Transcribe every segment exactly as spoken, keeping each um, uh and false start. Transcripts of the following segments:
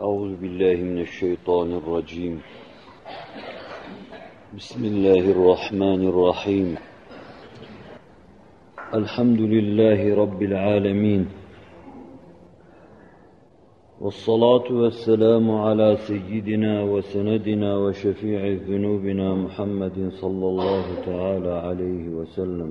أعوذ بالله من الشيطان الرجيم. بسم الله الرحمن الرحيم. الحمد لله رب العالمين. والصلاة والسلام على سيدنا وسندنا وشفيع ذنوبنا محمد صلى الله تعالى عليه وسلم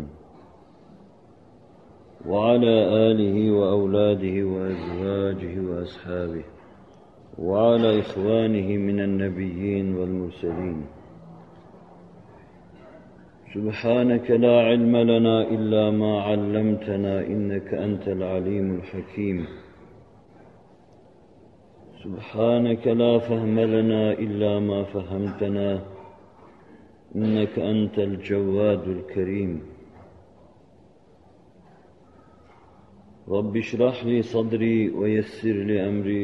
وعلى آله وأولاده وأزواجه وأصحابه وعلى إخوانه من النبيين والمرسلين. سبحانك لا علم لنا إلا ما علمتنا إنك أنت العليم الحكيم. سبحانك لا فهم لنا إلا ما فهمتنا إنك أنت الجواد الكريم. رب اشرح لي صدري ويسر لي أمري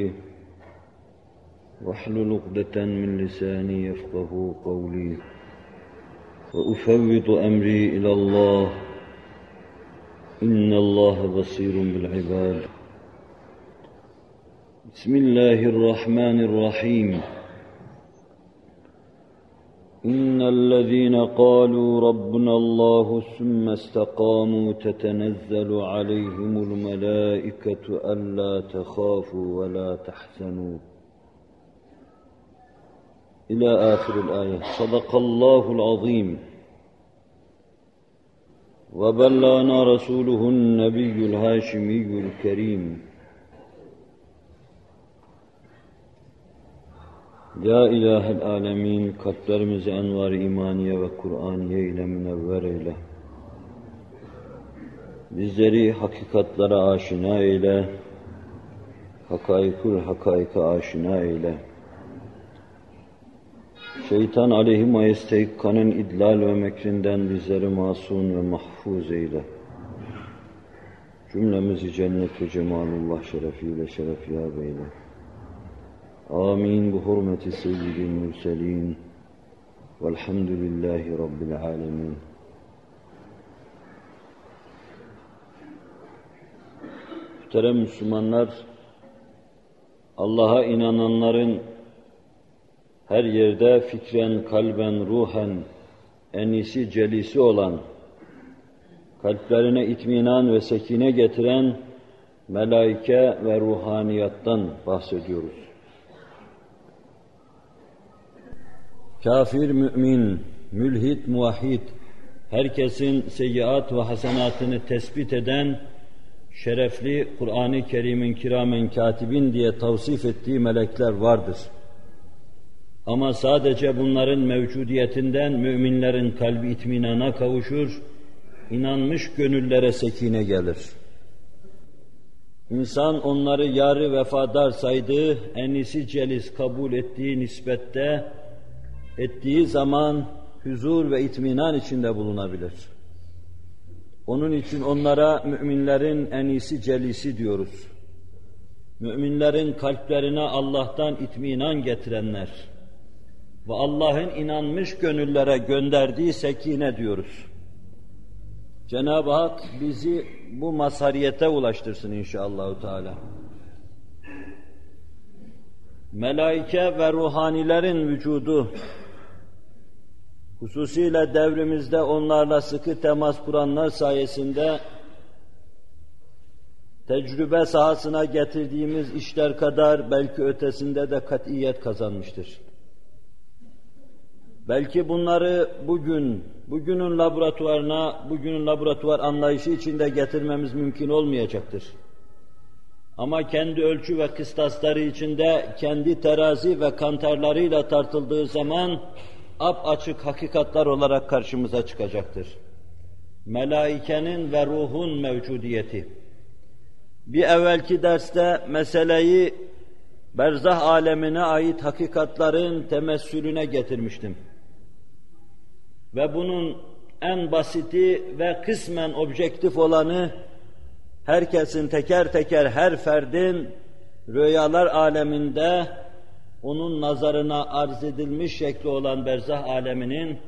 واحلل عقدة من لساني يفقه قولي وأفوض أمري إلى الله إن الله بصير بالعباد. بسم الله الرحمن الرحيم. إن الذين قالوا ربنا الله ثم استقاموا تتنزل عليهم الملائكة ألا تخافوا ولا تحزنوا إلى آخر الآية. صدق الله العظيم. وبلغنا رسوله النبي الهاشمي الكريم. Ya İlahel Alemin, kalplerimizi envar-ı imaniye ve Kur'aniye ile münevver eyle. Bizleri hakikatlara aşina eyle, hakaikul hakaika aşina eyle. Şeytan aleyhim ayesteykanın idlal ve mekrinden bizleri masum ve mahfuz eyle. Cümlemizi cennet-i cemalullah şerefiyle şerefyab eyle. Amin. Bu hurmeti seyyidil mürselin. Velhamdülillahi Rabbil alemin. Muhterem Müslümanlar, Allah'a inananların her yerde fikren, kalben, ruhen enisi, celisi olan, kalplerine itminan ve sekine getiren melaike ve ruhaniyattan bahsediyoruz. Kafir, mümin, mülhit, muvahhid, herkesin seyyiat ve hasenatını tespit eden, şerefli Kur'an-ı Kerim'in kiramen katibin diye tavsif ettiği melekler vardır. Ama sadece bunların mevcudiyetinden müminlerin kalbi itminana kavuşur, inanmış gönüllere sekine gelir. İnsan onları yar-ı vefadar saydığı, enisi celis kabul ettiği nispette, ettiği zaman huzur ve itminan içinde bulunabilir. Onun için onlara müminlerin enisi celisi diyoruz. Müminlerin kalplerine Allah'tan itminan getirenler ve Allah'ın inanmış gönüllere gönderdiği sekine diyoruz. Cenab-ı Hak bizi bu mazhariyete ulaştırsın inşallahü teala. Melaike ve ruhanilerin vücudu, hususiyle devrimizde onlarla sıkı temas kuranlar sayesinde tecrübe sahasına getirdiğimiz işler kadar belki ötesinde de kat'iyet kazanmıştır. Belki bunları bugün, bugünün laboratuvarına, bugünün laboratuvar anlayışı içinde getirmemiz mümkün olmayacaktır. Ama kendi ölçü ve kıstasları içinde, kendi terazi ve kantarlarıyla tartıldığı zaman ap-açık hakikatlar olarak karşımıza çıkacaktır. Melaikenin ve ruhun mevcudiyeti. Bir evvelki derste meseleyi berzah alemine ait hakikatların temessülüne getirmiştim. Ve bunun en basiti ve kısmen objektif olanı, herkesin teker teker her ferdin rüyalar aleminde onun nazarına arz edilmiş şekli olan berzah aleminin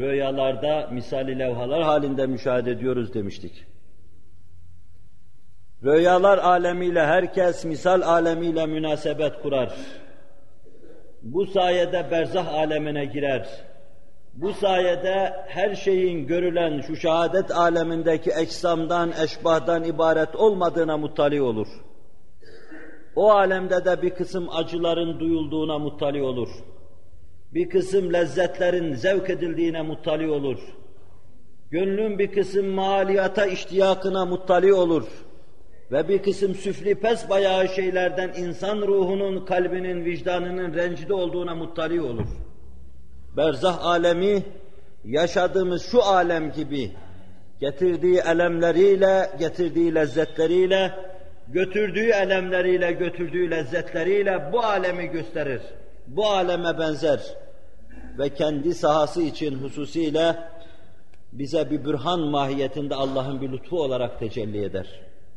rüyalarda misali levhalar halinde müşahede ediyoruz demiştik. Rüyalar alemiyle herkes misal alemiyle münasebet kurar. Bu sayede berzah alemine girer. Bu sayede her şeyin görülen şu şehadet alemindeki ecsamdan, eşbahdan ibaret olmadığına muttali olur. O alemde de bir kısım acıların duyulduğuna muttali olur. Bir kısım lezzetlerin zevk edildiğine muttali olur. Gönlün bir kısım maliyata iştiyakına muttali olur. Ve bir kısım süfli pes bayağı şeylerden insan ruhunun, kalbinin, vicdanının rencide olduğuna muttali olur. Berzah alemi, yaşadığımız şu alem gibi, getirdiği elemleriyle, getirdiği lezzetleriyle, götürdüğü elemleriyle, götürdüğü lezzetleriyle bu alemi gösterir. Bu aleme benzer. Ve kendi sahası için hususiyle bize bir bürhan mahiyetinde Allah'ın bir lütfu olarak tecelli eder.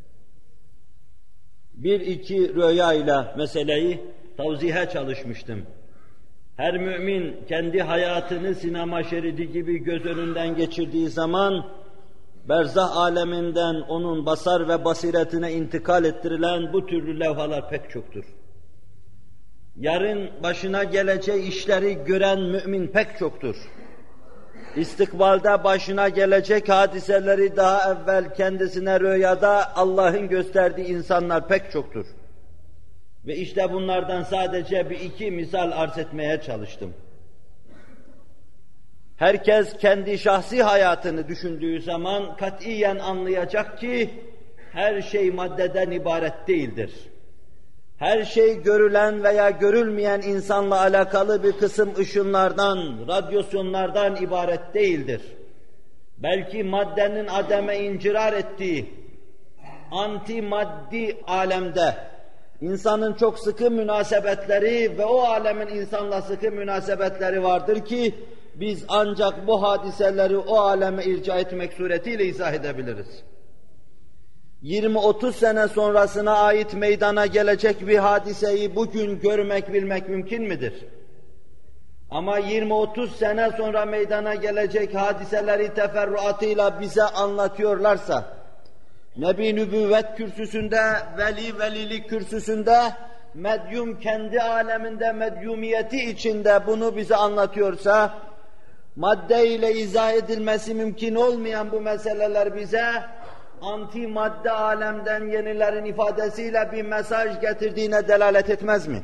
Bir iki rüyayla meseleyi tavzihe çalışmıştım. Her mümin kendi hayatını sinema şeridi gibi göz önünden geçirdiği zaman berzah aleminden onun basar ve basiretine intikal ettirilen bu türlü levhalar pek çoktur. Yarın başına geleceği işleri gören mümin pek çoktur. İstikbalde başına gelecek hadiseleri daha evvel kendisine rüyada Allah'ın gösterdiği insanlar pek çoktur. Ve işte bunlardan sadece bir iki misal arz etmeye çalıştım. Herkes kendi şahsi hayatını düşündüğü zaman katiyen anlayacak ki her şey maddeden ibaret değildir. Her şey görülen veya görülmeyen insanla alakalı bir kısım ışınlardan, radyasyonlardan ibaret değildir. Belki maddenin ademe incirar ettiği anti maddi alemde insanın çok sıkı münasebetleri ve o alemin insanla sıkı münasebetleri vardır ki biz ancak bu hadiseleri o aleme irca etmek suretiyle izah edebiliriz. yirmi otuz sene sonrasına ait meydana gelecek bir hadiseyi bugün görmek, bilmek mümkün midir? Ama yirmi otuz sene sonra meydana gelecek hadiseleri teferruatıyla bize anlatıyorlarsa, Nebi nübüvvet kürsüsünde, veli velilik kürsüsünde, medyum kendi aleminde medyumiyeti içinde bunu bize anlatıyorsa, madde ile izah edilmesi mümkün olmayan bu meseleler bize, anti madde alemden yenilerin ifadesiyle bir mesaj getirdiğine delalet etmez mi?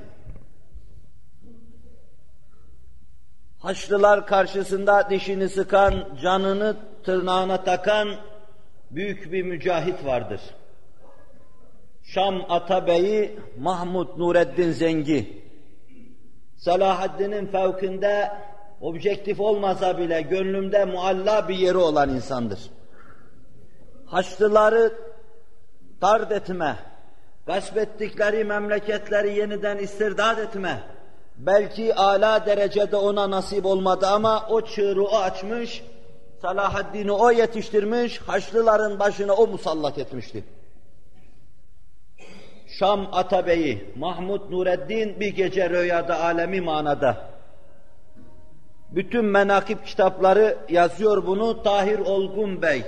Haçlılar karşısında dişini sıkan, canını tırnağına takan büyük bir mücahit vardır. Şam Atabeyi Mahmud Nureddin Zengi, Selahaddin'in fevkinde objektif olmasa bile gönlümde mualla bir yeri olan insandır. Haçlıları tard etme, gasp ettikleri memleketleri yeniden istirdat etme, belki âlâ derecede ona nasip olmadı ama o çığırı o açmış, Salahaddin'i o yetiştirmiş, Haçlıların başına o musallat etmişti. Şam Atabeyi, Mahmud Nureddin bir gece rüyada alemi manada. Bütün menakib kitapları yazıyor bunu Tahir Olgun Bey.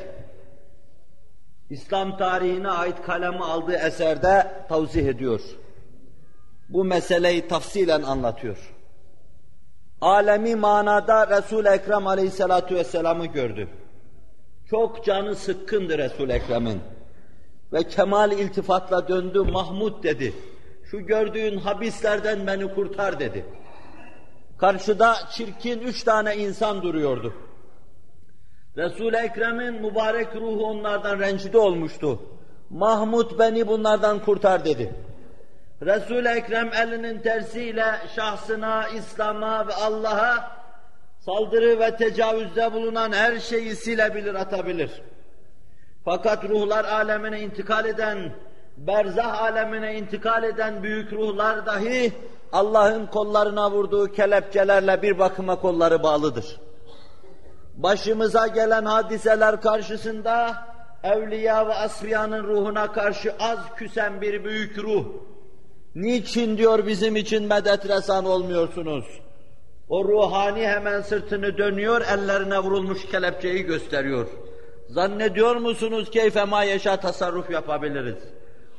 İslam tarihine ait kalemi aldığı eserde tavzih ediyor. Bu meseleyi tafsilen anlatıyor. Alemi manada Resul-i Ekrem Aleyhisselatü Vesselam'ı gördü. Çok canı sıkkındı Resul-i Ekrem'in. Ve kemal iltifatla döndü, Mahmud dedi. Şu gördüğün habislerden beni kurtar dedi. Karşıda çirkin üç tane insan duruyordu. Resul-i Ekrem'in mübarek ruhu onlardan rencide olmuştu. Mahmud beni bunlardan kurtar dedi. Resul-i Ekrem elinin tersiyle şahsına, İslam'a ve Allah'a saldırı ve tecavüzde bulunan her şeyi silebilir, atabilir. Fakat ruhlar alemine intikal eden, berzah alemine intikal eden büyük ruhlar dahi Allah'ın kollarına vurduğu kelepçelerle bir bakıma kolları bağlıdır. Başımıza gelen hadiseler karşısında evliya ve asfiyanın ruhuna karşı az küsen bir büyük ruh. Niçin diyor bizim için medet resan olmuyorsunuz? O ruhani hemen sırtını dönüyor, ellerine vurulmuş kelepçeyi gösteriyor. Zannediyor musunuz keyfe ma yeşâ tasarruf yapabiliriz?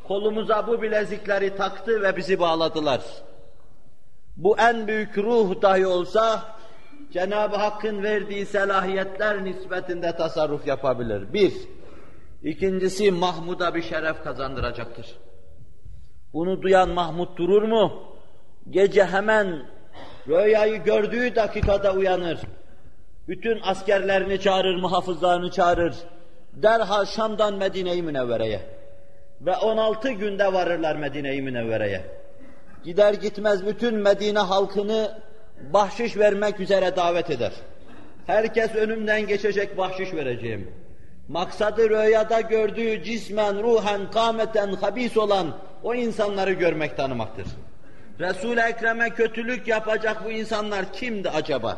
kolumuza bu bilezikleri taktı ve bizi bağladılar. Bu en büyük ruh dahi olsa, Cenab-ı Hakk'ın verdiği selahiyetler nispetinde tasarruf yapabilir. Bir. İkincisi, Mahmud'a bir şeref kazandıracaktır. Bunu duyan Mahmud durur mu? Gece hemen rüyayı gördüğü dakikada uyanır. Bütün askerlerini çağırır, muhafızlarını çağırır. Derhal Şam'dan Medine-i Münevvere'ye. Ve on altı günde varırlar Medine-i Münevvere'ye. Gider gitmez bütün Medine halkını bahşiş vermek üzere davet eder. Herkes önümden geçecek, bahşiş vereceğim. Maksadı rüyada gördüğü cismen, ruhen, kâmeten, habis olan o insanları görmek, tanımaktır. Resul-i Ekrem'e kötülük yapacak bu insanlar kimdi acaba?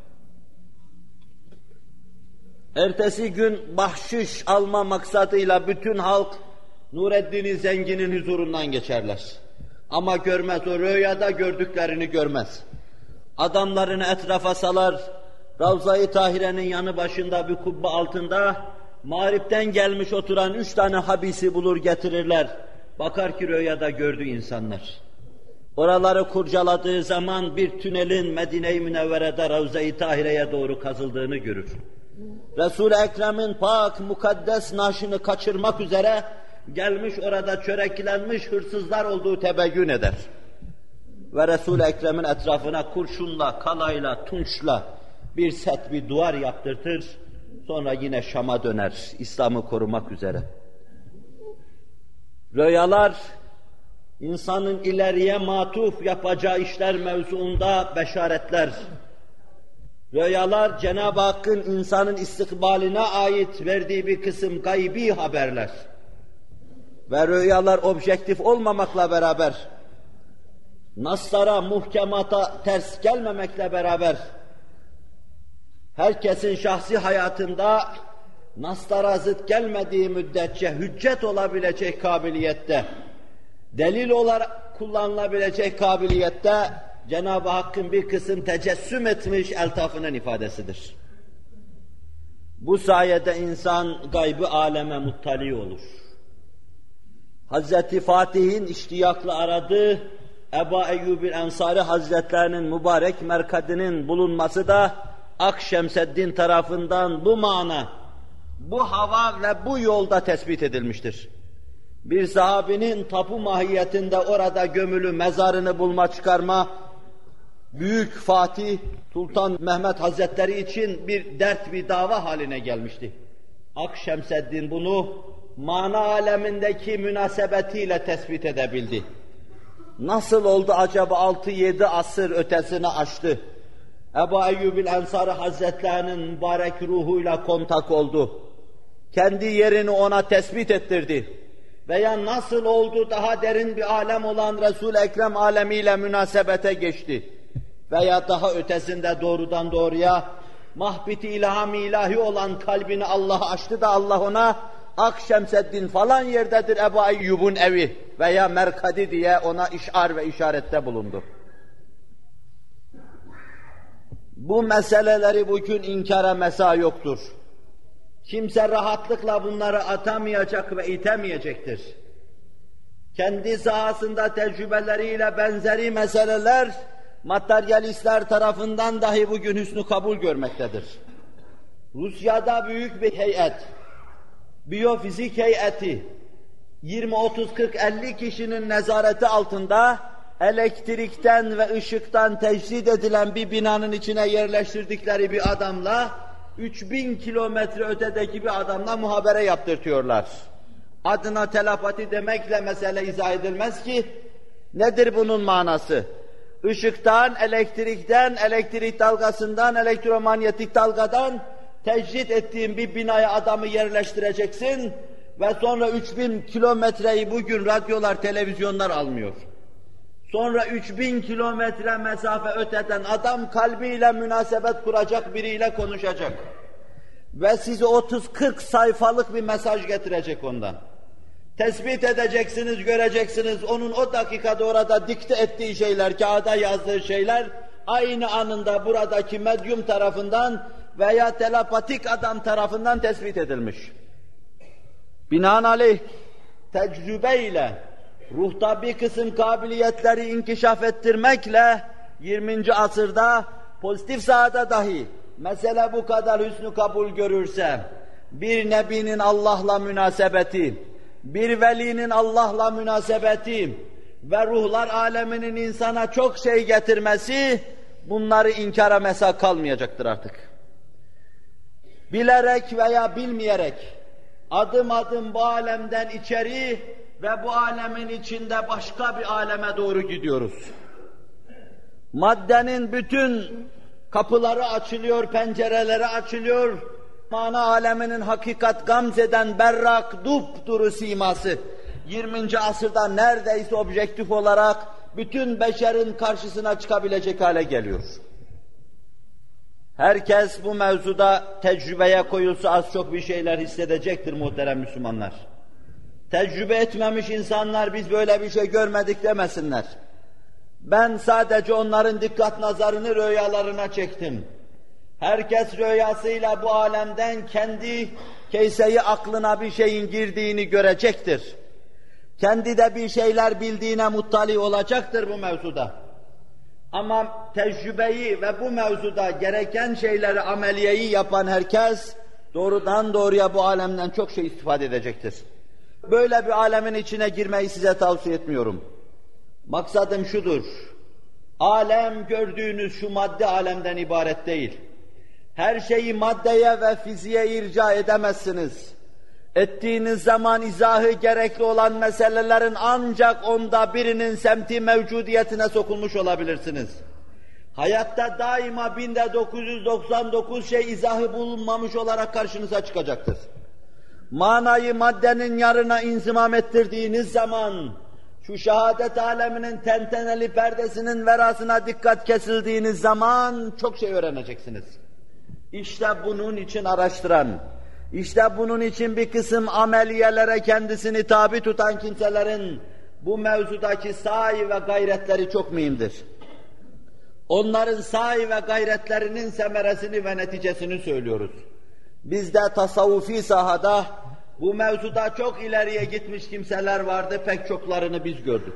Ertesi gün bahşiş alma maksadıyla bütün halk Nureddin-i Zengin'in huzurundan geçerler. Ama görmez, o rüyada gördüklerini görmez. Adamlarını etrafa salar, Ravza-i Tahire'nin yanı başında bir kubbe altında mağripten gelmiş oturan üç tane habisi bulur getirirler. Bakar ki rüyada gördüğü insanlar. Oraları kurcaladığı zaman bir tünelin Medine-i Münevvere'de Ravza-i Tahire'ye doğru kazıldığını görür. Resul-i Ekrem'in pak, mukaddes naaşını kaçırmak üzere gelmiş orada çöreklenmiş hırsızlar olduğu tebeyyün eder. Ve Resul-i Ekrem'in etrafına kurşunla, kalayla, tunçla bir set, bir duvar yaptırtır. Sonra yine Şam'a döner, İslam'ı korumak üzere. Rüyalar, insanın ileriye matuf yapacağı işler mevzuunda beşaretler. Rüyalar, Cenab-ı Hakk'ın insanın istikbaline ait verdiği bir kısım gaybi haberler. Ve rüyalar objektif olmamakla beraber, naslara, muhkemata ters gelmemekle beraber, herkesin şahsi hayatında naslara zıt gelmediği müddetçe hüccet olabilecek kabiliyette, delil olarak kullanılabilecek kabiliyette Cenab-ı Hakk'ın bir kısım tecessüm etmiş eltafının ifadesidir. Bu sayede insan gaybı aleme muttali olur. Hazreti Fatih'in iştiyakla aradığı Ebu Eyyub-i Ensari Hazretlerinin mübarek merkadinin bulunması da Akşemseddin tarafından bu mana, bu hava ve bu yolda tespit edilmiştir. Bir sahabinin tapu mahiyetinde orada gömülü mezarını bulma çıkarma, Büyük Fatih Sultan Mehmet Hazretleri için bir dert, bir dava haline gelmişti. Akşemseddin bunu mana alemindeki münasebetiyle tespit edebildi. Nasıl oldu acaba altı yedi asır ötesine aştı? Ebu Eyyub-i Ensari Hazretlerinin mübarek ruhuyla kontak oldu. Kendi yerini ona tespit ettirdi. Veya nasıl oldu daha derin bir alem olan Resul-i Ekrem alemiyle münasebete geçti. Veya daha ötesinde doğrudan doğruya mahbiti ilham-ı ilahi olan kalbini Allah açtı da Allah ona Akşemseddin falan yerdedir Ebu Eyyub'un evi veya merkadi diye ona işar ve işarette bulundu. Bu meseleleri bugün inkara mesa yoktur. Kimse rahatlıkla bunları atamayacak ve itemeyecektir. Kendi sahasında tecrübeleriyle benzeri meseleler materyalistler tarafından dahi bugün hüsnü kabul görmektedir. Rusya'da büyük bir heyet, biyofizik heyeti, yirmi otuz kırk elli kişinin nezareti altında elektrikten ve ışıktan tecrid edilen bir binanın içine yerleştirdikleri bir adamla, üç bin kilometre ötedeki bir adamla muhabere yaptırtıyorlar. Adına telepati demekle mesele izah edilmez ki, nedir bunun manası? Işıktan, elektrikten, elektrik dalgasından, elektromanyetik dalgadan tecrid ettiğin bir binaya adamı yerleştireceksin ve sonra üç bin kilometreyi bugün radyolar, televizyonlar almıyor. Sonra üç bin kilometre mesafe öteden adam kalbiyle münasebet kuracak, biriyle konuşacak. Ve size otuz kırk sayfalık bir mesaj getirecek ondan. Tespit edeceksiniz, göreceksiniz, onun o dakikada orada dikte ettiği şeyler, kağıda yazdığı şeyler, aynı anında buradaki medyum tarafından veya telepatik adam tarafından tespit edilmiş. Binaenaleyh, tecrübeyle, ruhta bir kısım kabiliyetleri inkişaf ettirmekle yirminci asırda pozitif sahada dahi mesele bu kadar hüsnü kabul görürse, bir nebinin Allah'la münasebeti, bir velinin Allah'la münasebeti ve ruhlar aleminin insana çok şey getirmesi, bunları inkara mesak kalmayacaktır artık. Bilerek veya bilmeyerek adım adım bu alemden içeri ve bu alemin içinde başka bir aleme doğru gidiyoruz. Maddenin bütün kapıları açılıyor, pencereleri açılıyor. Mana aleminin hakikat gamzeden berrak, dupduru siması yirminci asırda neredeyse objektif olarak bütün beşerin karşısına çıkabilecek hale geliyor. Herkes bu mevzuda tecrübeye koyulsa az çok bir şeyler hissedecektir muhterem Müslümanlar. Tecrübe etmemiş insanlar biz böyle bir şey görmedik demesinler. Ben sadece onların dikkat nazarını rüyalarına çektim. Herkes rüyasıyla bu alemden kendi keyseyi aklına bir şeyin girdiğini görecektir. Kendi de bir şeyler bildiğine muttali olacaktır bu mevzuda. Ama tecrübeyi ve bu mevzuda gereken şeyleri, ameliyeyi yapan herkes doğrudan doğruya bu alemden çok şey istifade edecektir. Böyle bir alemin içine girmeyi size tavsiye etmiyorum. Maksadım şudur, alem gördüğünüz şu madde alemden ibaret değil. Her şeyi maddeye ve fiziğe irca edemezsiniz. Ettiğiniz zaman izahı gerekli olan meselelerin ancak onda birinin semti mevcudiyetine sokulmuş olabilirsiniz. Hayatta daima binde dokuz yüz doksan dokuz şey izahı bulunmamış olarak karşınıza çıkacaktır. Manayı maddenin yarına inzimam ettirdiğiniz zaman, şu şehadet aleminin tenteneli perdesinin verasına dikkat kesildiğiniz zaman çok şey öğreneceksiniz. İşte bunun için araştıran, işte bunun için bir kısım ameliyelere kendisini tabi tutan kimselerin bu mevzudaki sahi ve gayretleri çok mühimdir. Onların sahi ve gayretlerinin semeresini ve neticesini söylüyoruz. Biz de tasavvufi sahada bu mevzuda çok ileriye gitmiş kimseler vardı, pek çoklarını biz gördük.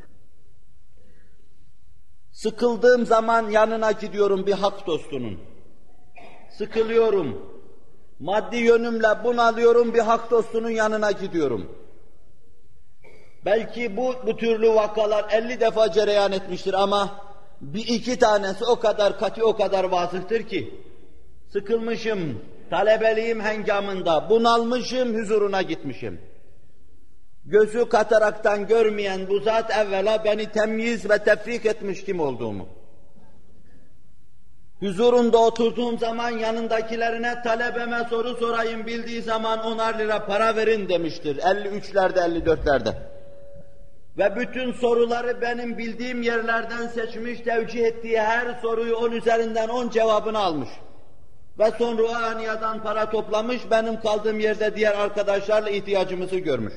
Sıkıldığım zaman yanına gidiyorum bir hak dostunun. Sıkılıyorum, maddi yönümle bunalıyorum, bir hak dostunun yanına gidiyorum. Belki bu, bu türlü vakalar elli defa cereyan etmiştir ama bir iki tanesi o kadar katı, o kadar vazıhtır ki, sıkılmışım, talebeliğim hengamında, bunalmışım, huzuruna gitmişim. Gözü kataraktan görmeyen bu zat evvela beni temyiz ve tefrik etmiş kim olduğumu. Huzurunda oturduğum zaman yanındakilerine talebeme soru sorayım, bildiği zaman onar lira para verin demiştir. elli üçlerde, elli dörtlerde. Ve bütün soruları benim bildiğim yerlerden seçmiş, tevcih ettiği her soruyu on üzerinden on cevabını almış. Ve sonra o aniyadan para toplamış, benim kaldığım yerde diğer arkadaşlarla ihtiyacımızı görmüş.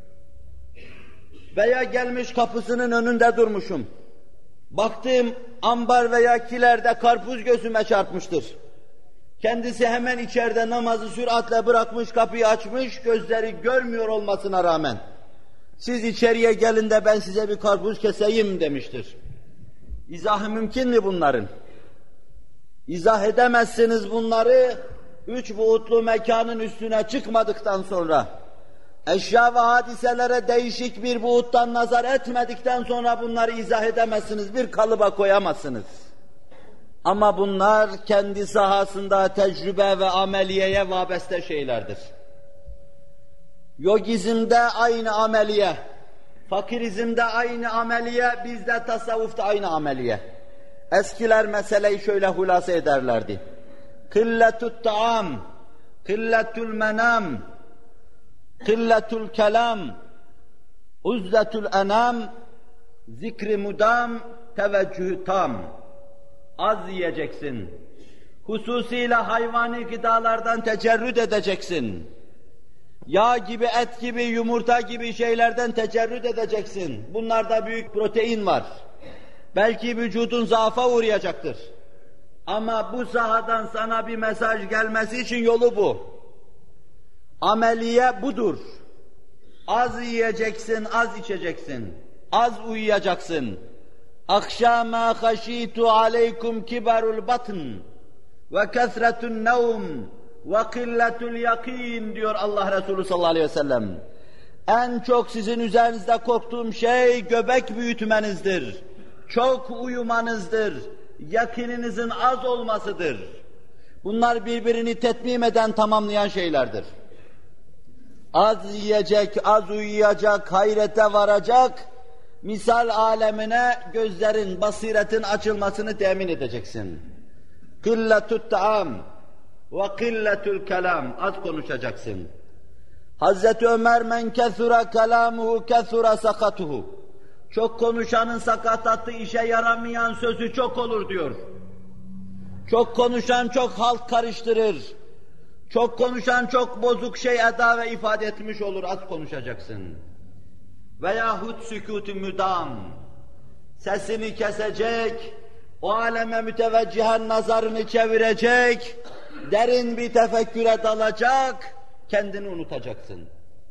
Veya gelmiş kapısının önünde durmuşum. Baktığım ambar veya kilerde karpuz gözüme çarpmıştır. Kendisi hemen içeride namazı süratle bırakmış, kapıyı açmış, gözleri görmüyor olmasına rağmen siz içeriye gelin de ben size bir karpuz keseyim demiştir. İzahı mümkün mü bunların? İzah edemezsiniz bunları, üç buğutlu mekanın üstüne çıkmadıktan sonra, eşya ve hadiselere değişik bir buğuttan nazar etmedikten sonra bunları izah edemezsiniz, bir kalıba koyamazsınız. Ama bunlar kendi sahasında tecrübe ve ameliyeye vabeste şeylerdir. Yogizmde aynı ameliye, fakirizmde aynı ameliye, bizde tasavvufta aynı ameliye. Eskiler meseleyi şöyle hulasa ederlerdi. Kılletut taam, kılletul menam, kılletul kelam, uzletul enam, zikri mudam, teveccühü tam. Az yiyeceksin. Hususiyle hayvani gıdalardan tecerrüt edeceksin. Yağ gibi, et gibi, yumurta gibi şeylerden tecerrüt edeceksin. Bunlarda büyük protein var. Belki vücudun zaafa uğrayacaktır. Ama bu sahadan sana bir mesaj gelmesi için yolu bu. Ameliye budur. Az yiyeceksin, az içeceksin. Az uyuyacaksın. Akşama haşitu aleykum kibarul batn ve kesretun nevm ve killetul yakin diyor Allah Resulü sallallahu aleyhi ve sellem. En çok sizin üzerinizde korktuğum şey göbek büyütmenizdir. Çok uyumanızdır. Yakininizin az olmasıdır. Bunlar birbirini tetmim eden, tamamlayan şeylerdir. Az yiyecek, az uyuyacak, hayrete varacak, misal alemine gözlerin, basiretin açılmasını temin edeceksin. Kılletut ta'am ve kılletul kelam, az konuşacaksın. Hazreti Ömer men kesura kelamuhu kesura sakatuhu. Çok konuşanın sakatatı, işe yaramayan sözü çok olur diyor. Çok konuşan çok halk karıştırır. Çok konuşan çok bozuk şey eda ve ifade etmiş olur, az konuşacaksın. Veyahut sükût-ü müdam, sesini kesecek, o aleme müteveccihen nazarını çevirecek, derin bir tefekküre dalacak, kendini unutacaksın.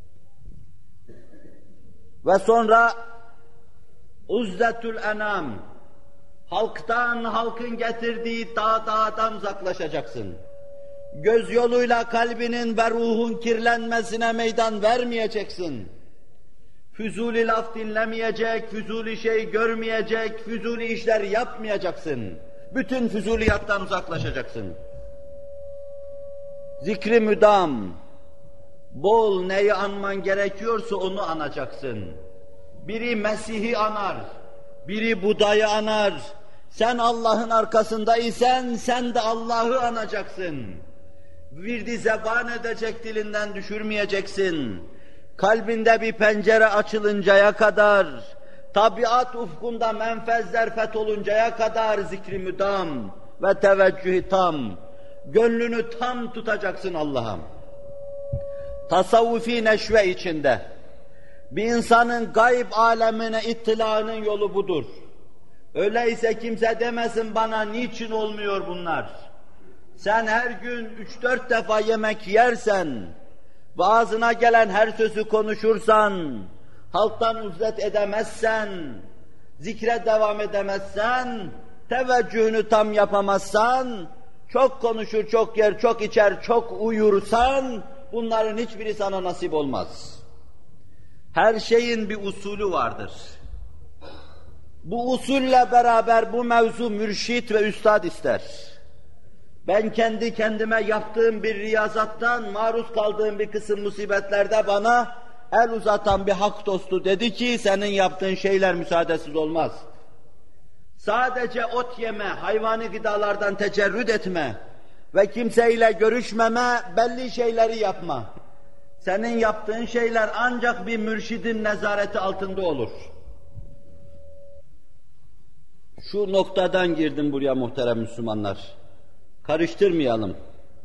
Ve sonra uzzetül enam, halktan, halkın getirdiği dağ dağdan uzaklaşacaksın. Göz yoluyla kalbinin ve ruhun kirlenmesine meydan vermeyeceksin. Füzuli laf dinlemeyecek, füzuli şey görmeyecek, füzuli işler yapmayacaksın. Bütün füzuliyattan uzaklaşacaksın. Zikri müdam, bol neyi anman gerekiyorsa onu anacaksın. Biri Mesih'i anar, biri Buda'yı anar. Sen Allah'ın arkasındaysan sen de Allah'ı anacaksın. Virdi zeban edecek, dilinden düşürmeyeceksin. Kalbinde bir pencere açılıncaya kadar, tabiat ufkunda menfezler fetholuncaya kadar zikri müdam ve teveccühü tam, gönlünü tam tutacaksın Allah'a. Tasavvufi neşve içinde, bir insanın gayb alemine ittilaının yolu budur. Öyleyse kimse demesin bana niçin olmuyor bunlar. Sen her gün üç dört defa yemek yersen ve ağzına gelen her sözü konuşursan, halktan uzlet edemezsen, zikre devam edemezsen, teveccühünü tam yapamazsan, çok konuşur, çok yer, çok içer, çok uyursan, bunların hiçbiri sana nasip olmaz. Her şeyin bir usulü vardır. Bu usulle beraber bu mevzu mürşit ve üstad ister. Ben kendi kendime yaptığım bir riyazattan, maruz kaldığım bir kısım musibetlerde bana el uzatan bir hak dostu dedi ki, senin yaptığın şeyler müsaadesiz olmaz. Sadece ot yeme, hayvani gıdalardan tecerrüt etme ve kimseyle görüşmeme, belli şeyleri yapma. Senin yaptığın şeyler ancak bir mürşidin nezareti altında olur. Şu noktadan girdim buraya muhterem Müslümanlar. Karıştırmayalım.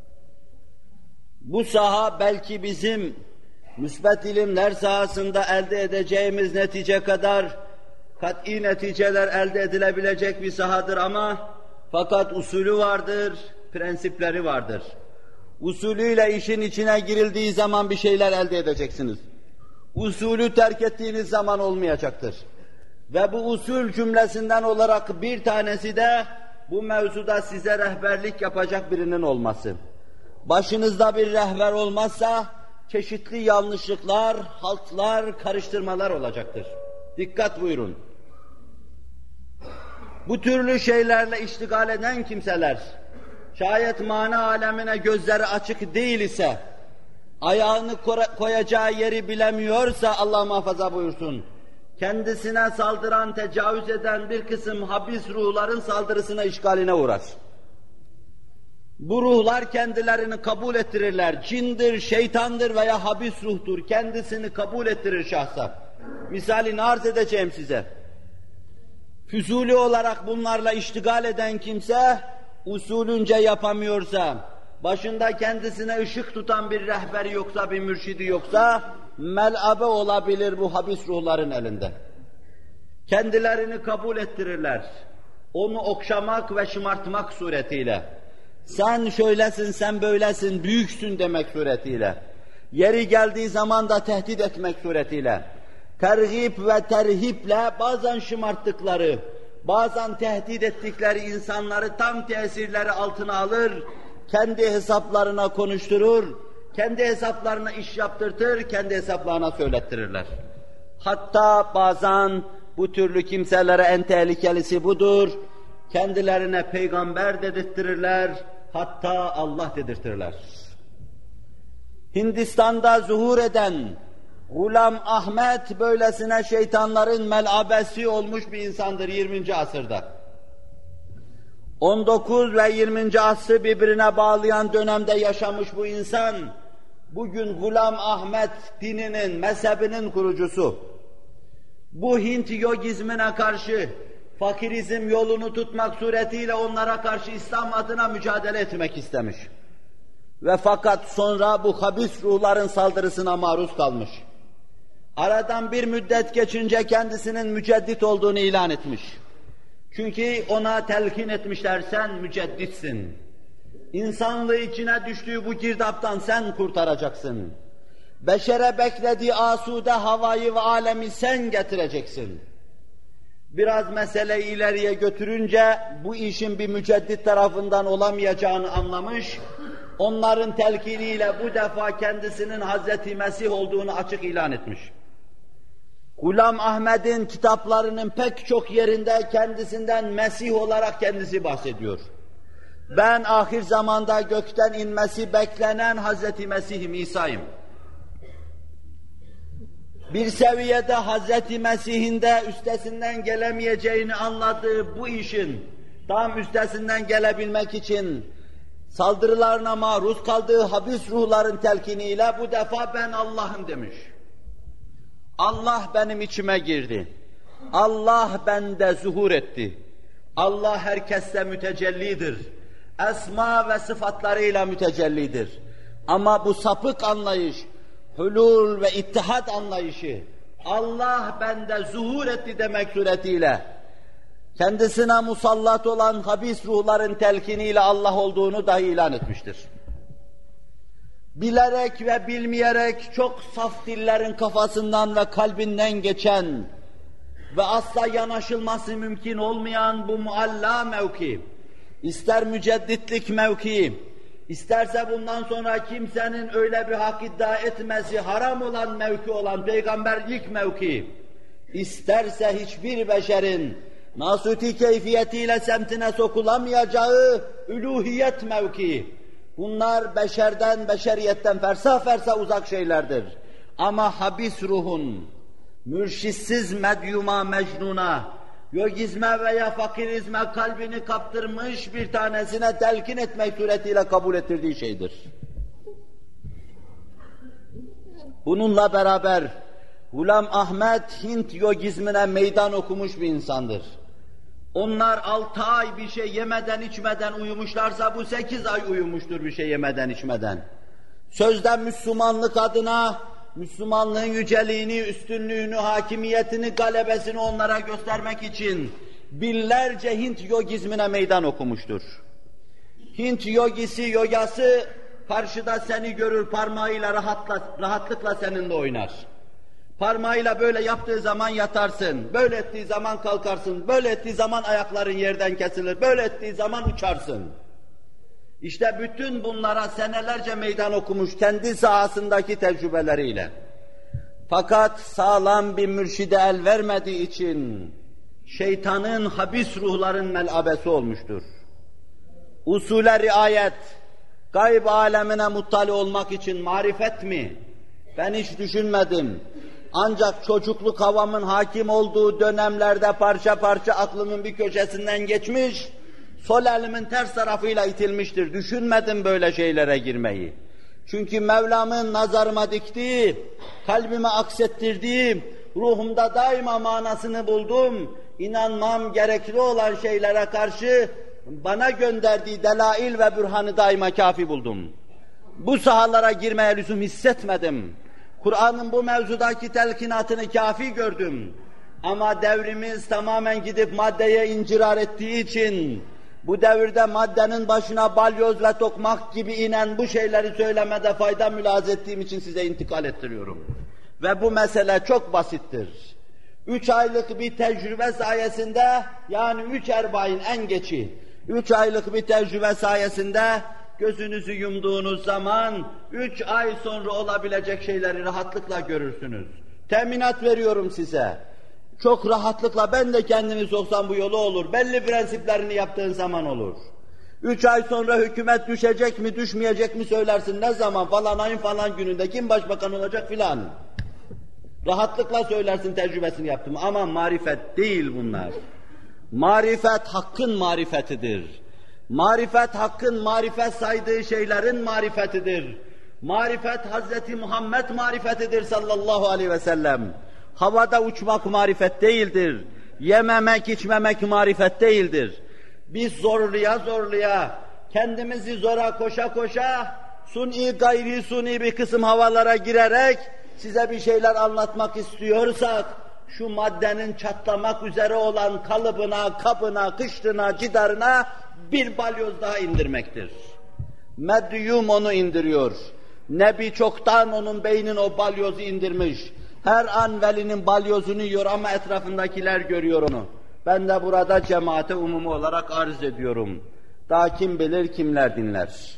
Bu saha belki bizim müsbet ilimler sahasında elde edeceğimiz netice kadar kat'i neticeler elde edilebilecek bir sahadır ama fakat usulü vardır, prensipleri vardır. Usulüyle işin içine girildiği zaman bir şeyler elde edeceksiniz. Usulü terk ettiğiniz zaman olmayacaktır. Ve bu usul cümlesinden olarak bir tanesi de bu mevzuda size rehberlik yapacak birinin olması. Başınızda bir rehber olmazsa çeşitli yanlışlıklar, haltlar, karıştırmalar olacaktır. Dikkat buyurun. Bu türlü şeylerle iştigal eden kimseler, şayet mana alemine gözleri açık değil ise, ayağını koyacağı yeri bilemiyorsa Allah muhafaza buyursun, kendisine saldıran, tecavüz eden bir kısım habis ruhların saldırısına, işgaline uğrar. Bu ruhlar kendilerini kabul ettirirler. Cindir, şeytandır veya habis ruhtur. Kendisini kabul ettirir şahsa. Misalini arz edeceğim size. Füzuli olarak bunlarla iştigal eden kimse, usulünce yapamıyorsa, başında kendisine ışık tutan bir rehberi yoksa, bir mürşidi yoksa, mel'abe olabilir bu habis ruhların elinde. Kendilerini kabul ettirirler. Onu okşamak ve şımartmak suretiyle. Sen şöylesin, sen böylesin, büyüksün demek suretiyle. yeri geldiği zaman da tehdit etmek suretiyle, tergib ve terhiple bazen şımarttıkları, bazen tehdit ettikleri insanları tam tesirleri altına alır, kendi hesaplarına konuşturur, kendi hesaplarına iş yaptırtır, kendi hesaplarına söylettirirler. Hatta bazen bu türlü kimselere en tehlikelisi budur, kendilerine peygamber dedirttirirler, hatta Allah dedirtirler. Hindistan'da zuhur eden Gulam Ahmet böylesine şeytanların melabesi olmuş bir insandır yirminci asırda. on dokuz ve yirminci asrı birbirine bağlayan dönemde yaşamış bu insan, bugün Gulam Ahmet dininin, mezhebinin kurucusu. Bu Hint yogizmine karşı, fakirizm yolunu tutmak suretiyle onlara karşı İslam adına mücadele etmek istemiş. Ve fakat sonra bu habis ruhların saldırısına maruz kalmış. Aradan bir müddet geçince kendisinin müceddit olduğunu ilan etmiş. Çünkü ona telkin etmişler, sen mücedditsin. İnsanlığı içine düştüğü bu girdaptan sen kurtaracaksın. Beşere beklediği asude havayı ve alemi sen getireceksin. Biraz meseleyi ileriye götürünce bu işin bir müceddit tarafından olamayacağını anlamış, onların telkiniyle bu defa kendisinin Hazreti Mesih olduğunu açık ilan etmiş. Gulam Ahmet'in kitaplarının pek çok yerinde kendisinden Mesih olarak kendisi bahsediyor. Ben ahir zamanda gökten inmesi beklenen Hazreti Mesih'im, İsa'yım. Bir seviyede Hazreti Mesih'in de üstesinden gelemeyeceğini anladığı bu işin tam üstesinden gelebilmek için saldırılarına maruz kaldığı habis ruhların telkiniyle bu defa ben Allah'ım demiş. Allah benim içime girdi. Allah bende zuhur etti. Allah herkeste mütecellidir. Esma ve sıfatlarıyla mütecellidir. Ama bu sapık anlayış, hulul ve ittihat anlayışı, Allah bende zuhur etti demek suretiyle, kendisine musallat olan habis ruhların telkiniyle Allah olduğunu dahi ilan etmiştir. Bilerek ve bilmeyerek çok saf dillerin kafasından ve kalbinden geçen ve asla yanaşılması mümkün olmayan bu mualla mevki, ister mücedditlik mevki, İsterse bundan sonra kimsenin öyle bir hak iddia etmesi haram olan mevki olan peygamberlik mevki, isterse hiçbir beşerin nasuti keyfiyetiyle semtine sokulamayacağı üluhiyet mevki, bunlar beşerden, beşeriyetten fersah fersah uzak şeylerdir. Ama habis ruhun, mürşitsiz medyuma, mecnuna, yogizme veya fakirizme kalbini kaptırmış bir tanesine telkin etmek suretiyle kabul ettirdiği şeydir. Bununla beraber Gulam Ahmet Hint yogizmine meydan okumuş bir insandır. Onlar altı ay bir şey yemeden içmeden uyumuşlarsa bu sekiz ay uyumuştur bir şey yemeden içmeden. Sözde Müslümanlık adına Müslümanlığın yüceliğini, üstünlüğünü, hakimiyetini, galebesini onlara göstermek için binlerce Hint yogizmine meydan okumuştur. Hint yogisi, yogası karşıda seni görür, parmağıyla rahatla, rahatlıkla seninle oynar. Parmağıyla böyle yaptığı zaman yatarsın, böyle ettiği zaman kalkarsın, böyle ettiği zaman ayakların yerden kesilir, böyle ettiği zaman uçarsın. İşte bütün bunlara senelerce meydan okumuş kendi sahasındaki tecrübeleriyle. Fakat sağlam bir mürşide el vermediği için şeytanın habis ruhların melabesi olmuştur. Usule riayet, gayb alemine muttali olmak için marifet mi? Ben hiç düşünmedim. Ancak çocukluk havamın hakim olduğu dönemlerde parça parça aklımın bir köşesinden geçmiş, sol elimin ters tarafıyla itilmiştir. Düşünmedim böyle şeylere girmeyi. Çünkü Mevlam'ın nazarıma diktiği, kalbime aksettirdiği, ruhumda daima manasını buldum. İnanmam gerekli olan şeylere karşı bana gönderdiği delail ve bürhanı daima kafi buldum. Bu sahalara girmeye lüzum hissetmedim. Kur'an'ın bu mevzudaki telkinatını kafi gördüm. Ama devrimiz tamamen gidip maddeye incirar ettiği için bu devirde maddenin başına balyoz ve tokmak gibi inen bu şeyleri söylemede fayda mülahaz ettiğim için size intikal ettiriyorum. Ve bu mesele çok basittir. Üç aylık bir tecrübe sayesinde, yani üç erbain en geçi, üç aylık bir tecrübe sayesinde gözünüzü yumduğunuz zaman üç ay sonra olabilecek şeyleri rahatlıkla görürsünüz. Teminat veriyorum size. Çok rahatlıkla ben de kendimi soksam bu yolu olur. Belli prensiplerini yaptığın zaman olur. Üç ay sonra hükümet düşecek mi düşmeyecek mi söylersin. Ne zaman? Falan ayın falan gününde kim başbakan olacak filan. Rahatlıkla söylersin tecrübesini yaptım. Ama marifet değil bunlar. Marifet hakkın marifetidir. Marifet hakkın marifet saydığı şeylerin marifetidir. Marifet Hazreti Muhammed marifetidir sallallahu aleyhi ve sellem. Havada uçmak marifet değildir. Yememek, içmemek marifet değildir. Biz zorluya zorluya, kendimizi zora koşa koşa, suni gayri suni bir kısım havalara girerek size bir şeyler anlatmak istiyorsak, şu maddenin çatlamak üzere olan kalıbına, kabına, kışlığına, cidarına bir balyoz daha indirmektir. Medyum onu indiriyor. Nebi çoktan onun beynin o balyozu indirmiş. Her an velinin balyozunu yiyor ama etrafındakiler görüyor onu. Ben de burada cemaate umumu olarak arz ediyorum. Daha kim bilir kimler dinler.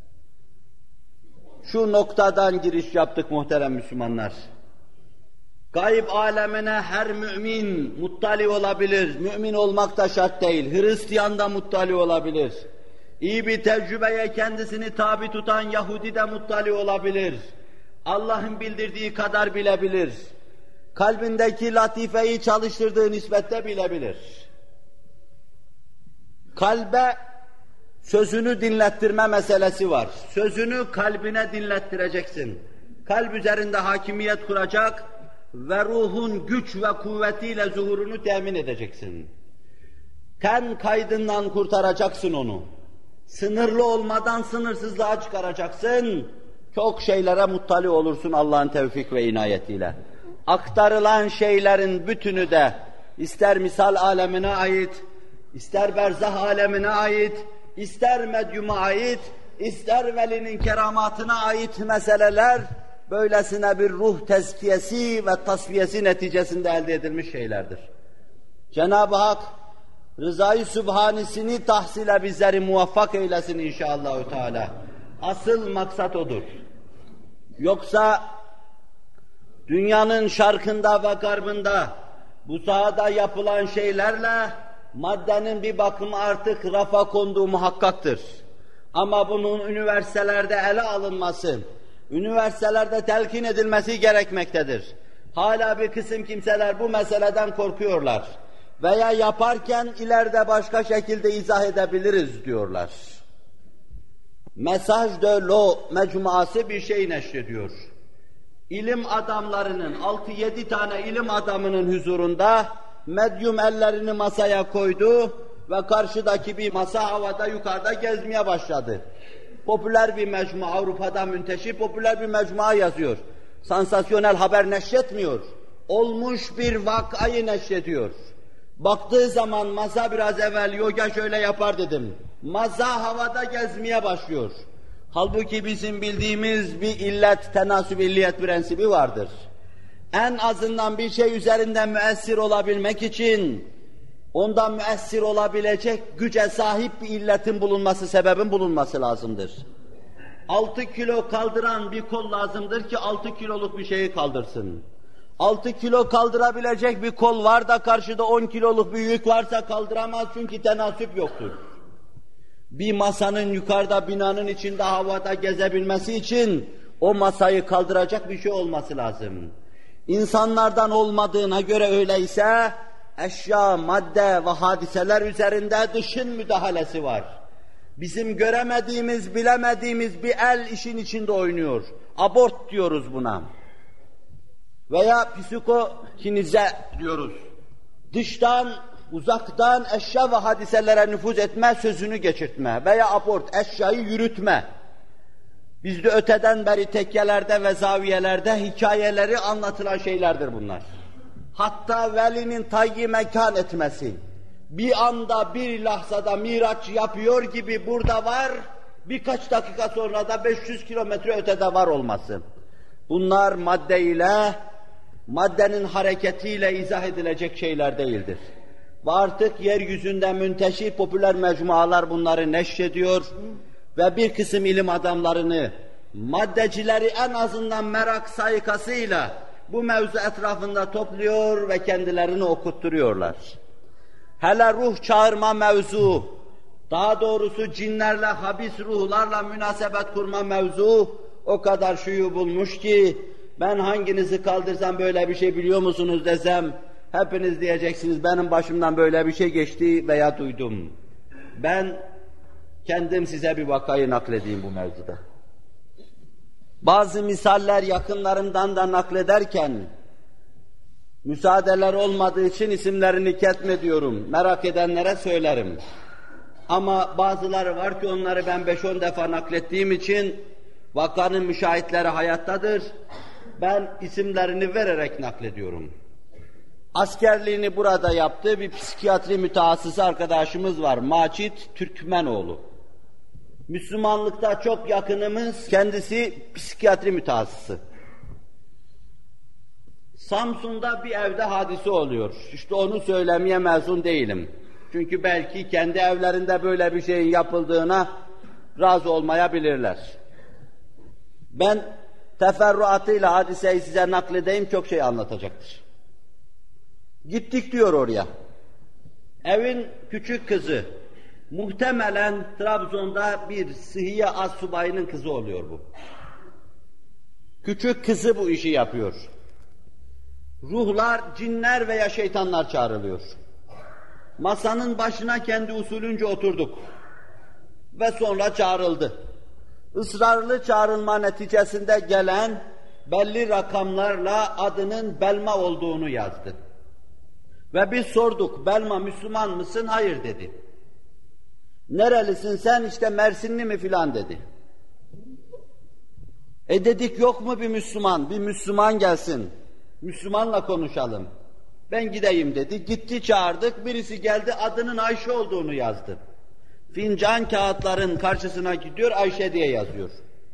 Şu noktadan giriş yaptık muhterem Müslümanlar. Gayb alemine her mümin muttali olabilir. Mümin olmak da şart değil. Hristiyan da muttali olabilir. İyi bir tecrübeye kendisini tabi tutan Yahudi de muttali olabilir. Allah'ın bildirdiği kadar bilebilir. Kalbindeki latifeyi çalıştırdığı nispette bilebilir. Kalbe sözünü dinlettirme meselesi var. Sözünü kalbine dinlettireceksin. Kalp üzerinde hakimiyet kuracak ve ruhun güç ve kuvvetiyle zuhurunu temin edeceksin. Ten kaydından kurtaracaksın onu. Sınırlı olmadan sınırsızlığa çıkaracaksın. Çok şeylere muttali olursun Allah'ın tevfik ve inayetiyle. Aktarılan şeylerin bütünü de ister misal alemine ait, ister berzah alemine ait, ister medyuma ait, ister velinin keramatına ait meseleler, böylesine bir ruh tezkiyesi ve tasfiyesi neticesinde elde edilmiş şeylerdir. Cenab-ı Hak, rızayı sübhanisini tahsile bizleri muvaffak eylesin inşallahü teala. Asıl maksat odur. Yoksa dünyanın şarkında ve garbında bu sahada yapılan şeylerle maddenin bir bakımı artık rafa konduğu muhakkaktır. Ama bunun üniversitelerde ele alınması, üniversitelerde telkin edilmesi gerekmektedir. Hala bir kısım kimseler bu meseleden korkuyorlar. Veya yaparken ileride başka şekilde izah edebiliriz diyorlar. Mesaj de lo mecmuası bir şey neşrediyor. İlim adamlarının, altı yedi tane ilim adamının huzurunda medyum ellerini masaya koydu ve karşıdaki bir masa havada yukarıda gezmeye başladı. Popüler bir mecmua, Avrupa'da münteşir popüler bir mecmua yazıyor. Sansasyonel haber neşretmiyor. Olmuş bir vakayı neşrediyor. Baktığı zaman masa biraz evvel yoga şöyle yapar dedim. Masa havada gezmeye başlıyor. Halbuki bizim bildiğimiz bir illet, tenasüb illiyet prensibi vardır. En azından bir şey üzerinde müessir olabilmek için ondan müessir olabilecek güce sahip bir illetin bulunması, sebebin bulunması lazımdır. Altı kilo kaldıran bir kol lazımdır ki altı kiloluk bir şeyi kaldırsın. Altı kilo kaldırabilecek bir kol var da karşıda on kiloluk bir yük varsa kaldıramaz çünkü tenasüp yoktur. Bir masanın yukarıda binanın içinde havada gezebilmesi için o masayı kaldıracak bir şey olması lazım. İnsanlardan olmadığına göre öyleyse eşya, madde ve hadiseler üzerinde dışın müdahalesi var. Bizim göremediğimiz, bilemediğimiz bir el işin içinde oynuyor. Abort diyoruz buna. Veya psikokinize diyoruz. Dıştan, uzaktan eşya ve hadiselere nüfuz etme, sözünü geçirtme veya abort, eşyayı yürütme. Bizde öteden beri tekkelerde ve zaviyelerde hikayeleri anlatılan şeylerdir bunlar. Hatta velinin tayyi mekan etmesi, bir anda, bir lahzada miraç yapıyor gibi burada var, birkaç dakika sonra da beş yüz kilometre ötede var olması. Bunlar madde ile, maddenin hareketiyle izah edilecek şeyler değildir. Ve artık yeryüzünde münteşir popüler mecmualar bunları neşrediyor ve bir kısım ilim adamlarını, maddecileri en azından merak saykasıyla bu mevzu etrafında topluyor ve kendilerini okutturuyorlar. Hele ruh çağırma mevzu, daha doğrusu cinlerle, habis ruhlarla münasebet kurma mevzu o kadar şuyu bulmuş ki ben hanginizi kaldırsam böyle bir şey biliyor musunuz desem hepiniz diyeceksiniz benim başımdan böyle bir şey geçti veya duydum. Ben kendim size bir vakayı nakledeyim bu mevzuda. Bazı misaller yakınlarımdan da naklederken müsaadeler olmadığı için isimlerini ketmediyorum. Merak edenlere söylerim. Ama bazıları var ki onları ben beş on defa naklettiğim için vakanın müşahitleri hayattadır. Ben isimlerini vererek naklediyorum. Askerliğini burada yaptığı bir psikiyatri mütehassısı arkadaşımız var. Macit Türkmenoğlu. Müslümanlıkta çok yakınımız, kendisi psikiyatri mütehassısı. Samsun'da bir evde hadise oluyor. İşte onu söylemeye mezun değilim. Çünkü belki kendi evlerinde böyle bir şeyin yapıldığına razı olmayabilirler. Ben teferruatıyla hadiseyi size nakledeyim, çok şey anlatacaktır. Gittik diyor oraya. Evin küçük kızı, muhtemelen Trabzon'da bir sıhhiye astsubayının kızı oluyor bu. Küçük kızı bu işi yapıyor. Ruhlar, cinler veya şeytanlar çağrılıyor. Masanın başına kendi usulünce oturduk. Ve sonra çağrıldı. Israrlı çağrılma neticesinde gelen belli rakamlarla adının Belma olduğunu yazdı. Ve biz sorduk, Belma Müslüman mısın? Hayır dedi. Nerelisin sen? İşte Mersinli mi filan dedi. E dedik yok mu bir Müslüman? Bir Müslüman gelsin. Müslümanla konuşalım. Ben gideyim dedi. Gitti çağırdık. Birisi geldi adının Ayşe olduğunu yazdı. Fincan kağıtların karşısına gidiyor Ayşe diye yazıyor.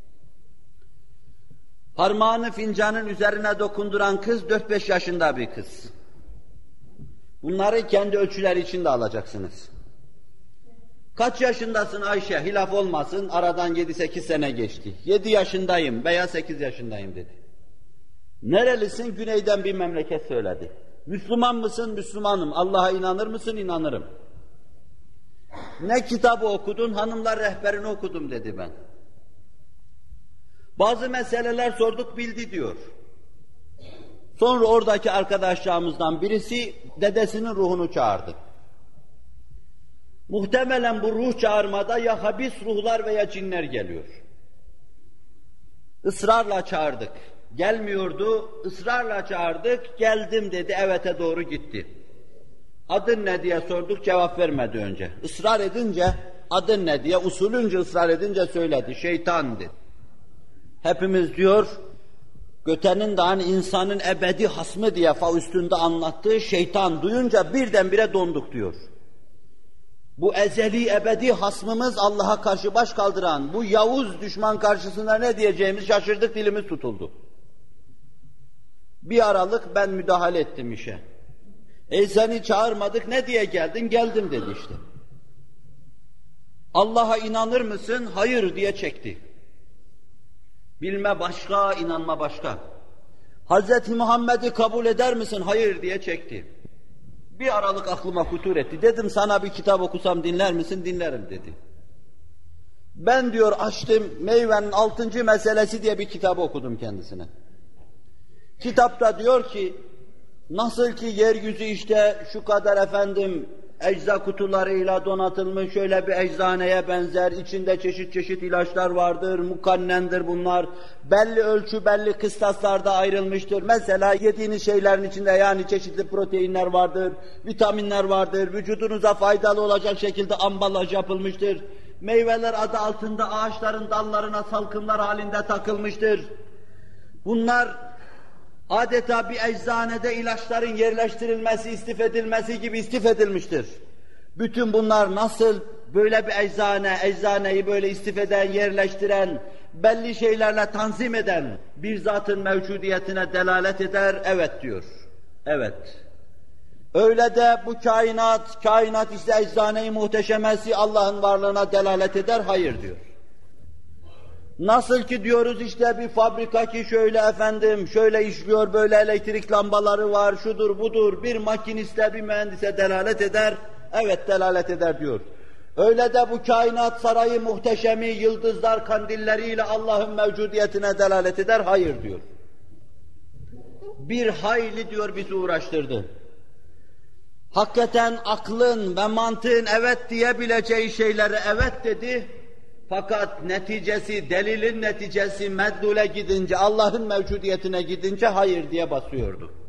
Parmağını fincanın üzerine dokunduran kız dört beş yaşında bir kız. Bunları kendi ölçüleri içinde alacaksınız. Kaç yaşındasın Ayşe? Hilaf olmasın, aradan yedi sekiz sene geçti. Yedi yaşındayım veya sekiz yaşındayım dedi. Nerelisin? Güneyden bir memleket söyledi. Müslüman mısın? Müslümanım. Allah'a inanır mısın? İnanırım. Ne kitabı okudun? Hanımlar rehberini okudum dedi ben. Bazı meseleler sorduk, bildi diyor. Sonra oradaki arkadaşlarımızdan birisi dedesinin ruhunu çağırdı. Muhtemelen bu ruh çağırmada ya habis ruhlar veya cinler geliyor. Israrla çağırdık. Gelmiyordu, ısrarla çağırdık, geldim dedi, evete doğru gitti. Adın ne diye sorduk, cevap vermedi önce. Israr edince, adın ne diye, usulünce ısrar edince söyledi, şeytan dedi. Hepimiz diyor, Göte'nin de hani insanın ebedi hasmı diye Faust'unda anlattığı şeytan duyunca birdenbire donduk diyor. Bu ezeli ebedi hasmımız Allah'a karşı baş kaldıran, bu Yavuz düşman karşısında ne diyeceğimiz şaşırdık, dilimiz tutuldu. Bir aralık ben müdahale ettim işe. Ey seni çağırmadık, ne diye geldin? Geldim dedi işte. Allah'a inanır mısın? Hayır diye çekti. Bilme başka, inanma başka. Hazreti Muhammed'i kabul eder misin? Hayır diye çekti. Bir aralık aklıma kutur etti. Dedim sana bir kitap okusam dinler misin? Dinlerim dedi. Ben diyor açtım, Meyvenin altıncı meselesi diye bir kitabı okudum kendisine. Kitapta diyor ki, nasıl ki yeryüzü işte şu kadar efendim ecza kutularıyla donatılmış şöyle bir eczaneye benzer, içinde çeşit çeşit ilaçlar vardır, mukannendir bunlar, belli ölçü, belli kıstaslarda ayrılmıştır. Mesela yediğiniz şeylerin içinde yani çeşitli proteinler vardır, vitaminler vardır, vücudunuza faydalı olacak şekilde ambalaj yapılmıştır. Meyveler adı altında ağaçların dallarına salkımlar halinde takılmıştır. Bunlar adeta bir eczanede ilaçların yerleştirilmesi, istif edilmesi gibi istif edilmiştir. Bütün bunlar nasıl böyle bir eczane, eczaneyi böyle istifeden, yerleştiren, belli şeylerle tanzim eden bir zatın mevcudiyetine delalet eder? Evet diyor. Evet. Öyle de bu kainat, kainat işte eczane-i muhteşemesi Allah'ın varlığına delalet eder? Hayır diyor. Nasıl ki diyoruz işte bir fabrika ki şöyle efendim, şöyle işliyor, böyle elektrik lambaları var, şudur budur, bir makiniste, bir mühendise delalet eder, evet delalet eder diyor. Öyle de bu kainat sarayı muhteşemi, yıldızlar, kandilleriyle Allah'ın mevcudiyetine delalet eder, hayır diyor. Bir hayli diyor bizi uğraştırdı. Hakikaten aklın ve mantığın evet diyebileceği şeylere evet dedi, fakat neticesi, delilin neticesi meddule gidince, Allah'ın mevcudiyetine gidince hayır diye basıyordu.